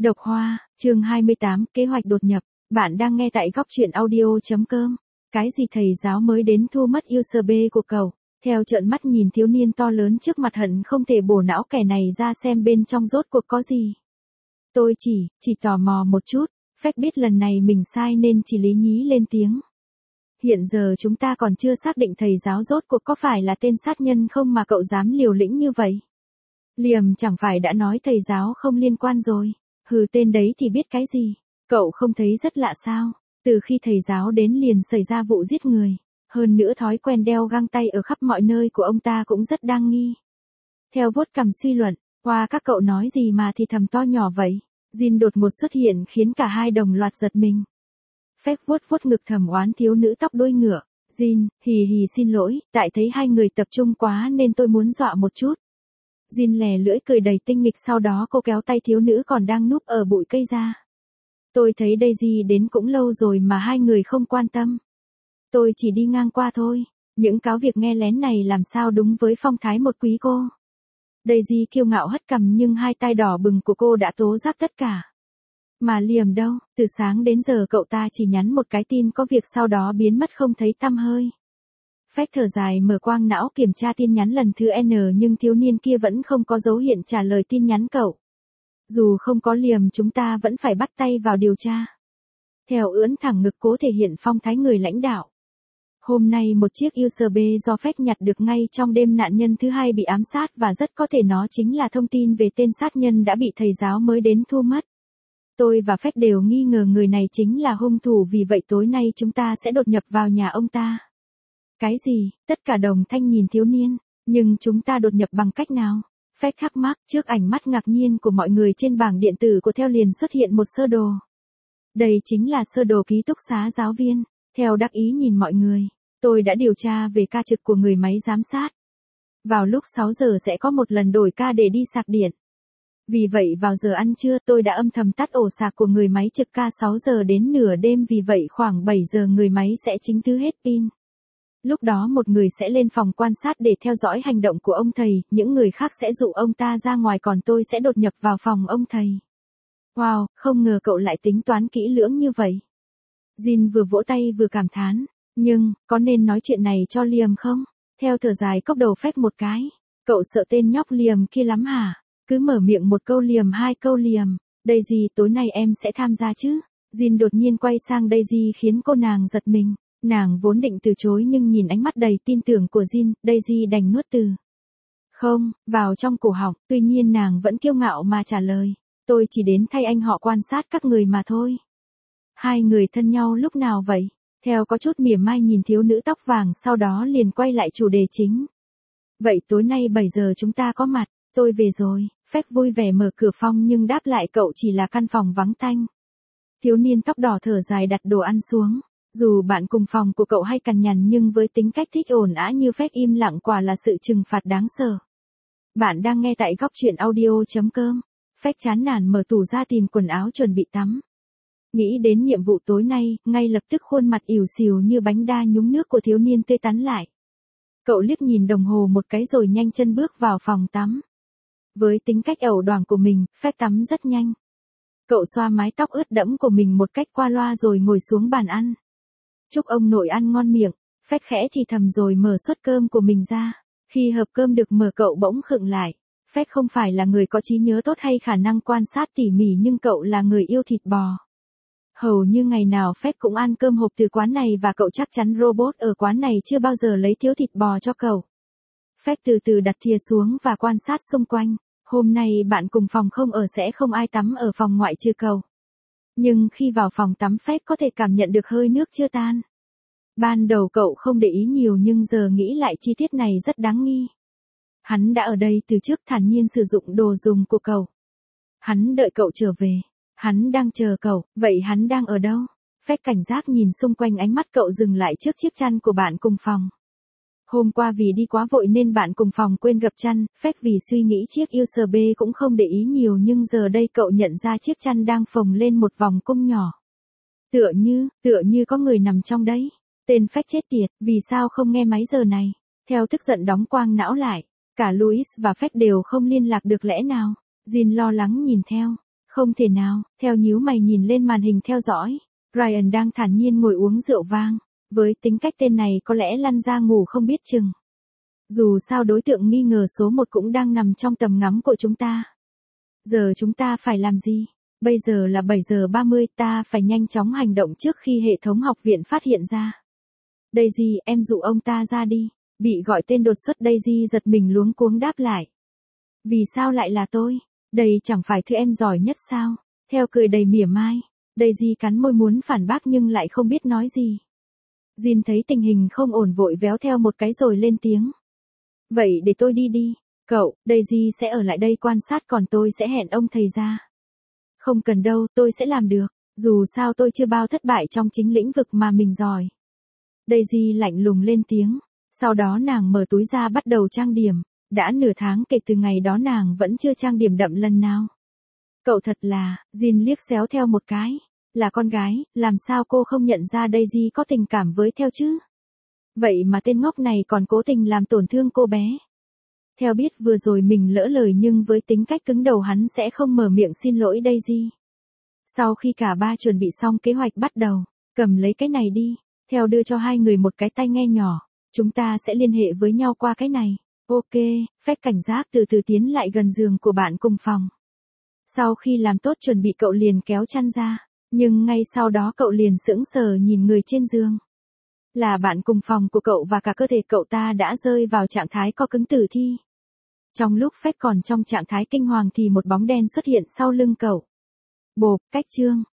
Độc Hoa, chương 28, kế hoạch đột nhập. Bạn đang nghe tại góc truyện audio.com. Cái gì thầy giáo mới đến thu mất USB của cậu? Theo trợn mắt nhìn thiếu niên to lớn trước mặt hận không thể bổ não kẻ này ra xem bên trong rốt cuộc có gì. Tôi chỉ tò mò một chút, Phách biết lần này mình sai nên chỉ lý nhí lên tiếng. Hiện giờ chúng ta còn chưa xác định thầy giáo rốt cuộc có phải là tên sát nhân không mà cậu dám liều lĩnh như vậy. Liam chẳng phải đã nói thầy giáo không liên quan rồi. Hừ, tên đấy thì biết cái gì. Cậu không thấy rất lạ sao? Từ khi thầy giáo đến liền xảy ra vụ giết người. Hơn nữa thói quen đeo găng tay ở khắp mọi nơi của ông ta cũng rất đáng nghi. Theo vuốt cằm suy luận, qua các cậu nói gì mà thì thầm to nhỏ vậy? Jin đột ngột xuất hiện khiến cả hai đồng loạt giật mình. Phép vuốt ngực thầm oán thiếu nữ tóc đuôi ngựa. Jin, hì xin lỗi, tại thấy hai người tập trung quá nên tôi muốn dọa một chút. Jin lè lưỡi cười đầy tinh nghịch, sau đó cô kéo tay thiếu nữ còn đang núp ở bụi cây ra. Tôi thấy Daisy đến cũng lâu rồi mà hai người không quan tâm. Tôi chỉ đi ngang qua thôi, những cáo việc nghe lén này làm sao đúng với phong thái một quý cô. Daisy kiêu ngạo hất cằm nhưng hai tai đỏ bừng của cô đã tố giác tất cả. Mà Liam đâu, từ sáng đến giờ cậu ta chỉ nhắn một cái tin có việc sau đó biến mất không thấy tăm hơi. Phách thở dài mở quang não kiểm tra tin nhắn lần thứ N nhưng thiếu niên kia vẫn không có dấu hiện trả lời tin nhắn cậu. Dù không có Liam chúng ta vẫn phải bắt tay vào điều tra. Theo ưỡn thẳng ngực cố thể hiện phong thái người lãnh đạo. Hôm nay một chiếc USB do Phách nhặt được ngay trong đêm nạn nhân thứ hai bị ám sát và rất có thể nó chính là thông tin về tên sát nhân đã bị thầy giáo mới đến thu mất. Tôi và Phách đều nghi ngờ người này chính là hung thủ, vì vậy tối nay chúng ta sẽ đột nhập vào nhà ông ta. Cái gì? Tất cả đồng thanh nhìn thiếu niên. Nhưng chúng ta đột nhập bằng cách nào? Phách thắc mắc trước ánh mắt ngạc nhiên của mọi người. Trên bảng điện tử của Theo liền xuất hiện một sơ đồ. Đây chính là sơ đồ ký túc xá giáo viên. Theo đắc ý nhìn mọi người. Tôi đã điều tra về ca trực của người máy giám sát. Vào lúc 6 giờ sẽ có một lần đổi ca để đi sạc điện. Vì vậy vào giờ ăn trưa tôi đã âm thầm tắt ổ sạc của người máy trực ca 6 giờ đến nửa đêm, vì vậy khoảng 7 giờ người máy sẽ chính thức hết pin. Lúc đó một người sẽ lên phòng quan sát để theo dõi hành động của ông thầy, những người khác sẽ dụ ông ta ra ngoài, còn tôi sẽ đột nhập vào phòng ông thầy. Wow, không ngờ cậu lại tính toán kỹ lưỡng như vậy. Jin vừa vỗ tay vừa cảm thán, nhưng, có nên nói chuyện này cho Liam không? Theo thở dài cốc đầu Phách một cái. Cậu sợ tên nhóc Liam kia lắm hả? Cứ mở miệng một câu Liam hai câu Liam. Daisy, tối nay em sẽ tham gia chứ? Jin đột nhiên quay sang Daisy khiến cô nàng giật mình. Nàng vốn định từ chối nhưng nhìn ánh mắt đầy tin tưởng của Jin, Daisy đành nuốt từ không vào trong cổ họng. Tuy nhiên nàng vẫn kiêu ngạo mà trả lời, tôi chỉ đến thay anh họ quan sát các người mà thôi. Hai người thân nhau lúc nào vậy? Theo có chút mỉa mai nhìn thiếu nữ tóc vàng, sau đó liền quay lại chủ đề chính. Vậy tối nay 7 giờ chúng ta có mặt, tôi về rồi. Phách vui vẻ mở cửa phòng nhưng đáp lại cậu chỉ là căn phòng vắng tanh. Thiếu niên tóc đỏ thở dài đặt đồ ăn xuống. Dù bạn cùng phòng của cậu hay cằn nhằn nhưng với tính cách thích ồn ào như Phách, im lặng quả là sự trừng phạt đáng sợ. Bạn đang nghe tại góc truyện audio.com. Phách chán nản mở tủ ra tìm quần áo chuẩn bị tắm. Nghĩ đến nhiệm vụ tối nay, ngay lập tức khuôn mặt ỉu xìu như bánh đa nhúng nước của thiếu niên tê tắn lại. Cậu liếc nhìn đồng hồ một cái rồi nhanh chân bước vào phòng tắm. Với tính cách ẩu đoàng của mình, Phách tắm rất nhanh. Cậu xoa mái tóc ướt đẫm của mình một cách qua loa rồi ngồi xuống bàn ăn. Chúc ông nội ăn ngon miệng. Phách khẽ thì thầm rồi mở suất cơm của mình ra. Khi hộp cơm được mở cậu bỗng khựng lại. Phách không phải là người có trí nhớ tốt hay khả năng quan sát tỉ mỉ, nhưng cậu là người yêu thịt bò. Hầu như ngày nào Phách cũng ăn cơm hộp từ quán này và cậu chắc chắn robot ở quán này chưa bao giờ lấy thiếu thịt bò cho cậu. Phách từ từ đặt thìa xuống và quan sát xung quanh. Hôm nay bạn cùng phòng không ở, sẽ không ai tắm ở phòng ngoại trừ cậu. Nhưng khi vào phòng tắm Phách có thể cảm nhận được hơi nước chưa tan. Ban đầu cậu không để ý nhiều nhưng giờ nghĩ lại chi tiết này rất đáng nghi. Hắn đã ở đây từ trước, thản nhiên sử dụng đồ dùng của cậu. Hắn đợi cậu trở về. Hắn đang chờ cậu, vậy hắn đang ở đâu? Phách cảnh giác nhìn xung quanh, ánh mắt cậu dừng lại trước chiếc chăn của bạn cùng phòng. Hôm qua vì đi quá vội nên bạn cùng phòng quên gập chăn, Phách vì suy nghĩ chiếc USB cũng không để ý nhiều, nhưng giờ đây cậu nhận ra chiếc chăn đang phồng lên một vòng cung nhỏ. Tựa như có người nằm trong đấy. Tên Phách chết tiệt, vì sao không nghe máy giờ này? Theo tức giận đóng quang não lại, cả Louis và Phách đều không liên lạc được, lẽ nào? Jin lo lắng nhìn theo. Không thể nào, theo nhíu mày nhìn lên màn hình theo dõi. Ryan đang thản nhiên ngồi uống rượu vang. Với tính cách tên này có lẽ lăn ra ngủ không biết chừng. Dù sao đối tượng nghi ngờ số 1 cũng đang nằm trong tầm ngắm của chúng ta. Giờ chúng ta phải làm gì? Bây giờ là 7 giờ 30, ta phải nhanh chóng hành động trước khi hệ thống học viện phát hiện ra. Daisy, em dụ ông ta ra đi. Bị gọi tên đột xuất Daisy giật mình luống cuống đáp lại. Vì sao lại là tôi? Đây chẳng phải thứ em giỏi nhất sao? Theo cười đầy mỉa mai. Daisy cắn môi muốn phản bác nhưng lại không biết nói gì. Jin thấy tình hình không ổn vội véo theo một cái rồi lên tiếng. Vậy để tôi đi đi. Cậu, Daisy sẽ ở lại đây quan sát còn tôi sẽ hẹn ông thầy ra. Không cần đâu, tôi sẽ làm được. Dù sao tôi chưa bao thất bại trong chính lĩnh vực mà mình giỏi. Daisy lạnh lùng lên tiếng. Sau đó nàng mở túi ra bắt đầu trang điểm. Đã nửa tháng kể từ ngày đó nàng vẫn chưa trang điểm đậm lần nào. Cậu thật là, Jin liếc xéo theo một cái. Là con gái, làm sao cô không nhận ra Daisy có tình cảm với theo chứ? Vậy mà tên ngốc này còn cố tình làm tổn thương cô bé. Theo biết vừa rồi mình lỡ lời nhưng với tính cách cứng đầu hắn sẽ không mở miệng xin lỗi Daisy. Sau khi cả ba chuẩn bị xong kế hoạch bắt đầu, cầm lấy cái này đi. Theo đưa cho hai người một cái tai nghe nhỏ. Chúng ta sẽ liên hệ với nhau qua cái này. Ok, phép cảnh giác từ từ tiến lại gần giường của bạn cùng phòng. Sau khi làm tốt chuẩn bị cậu liền kéo chăn ra. Nhưng ngay sau đó cậu liền sững sờ nhìn người trên giường. Là bạn cùng phòng của cậu và cả cơ thể cậu ta đã rơi vào trạng thái co cứng tử thi. Trong lúc phép còn trong trạng thái kinh hoàng thì một bóng đen xuất hiện sau lưng cậu. Bộp, cách chương.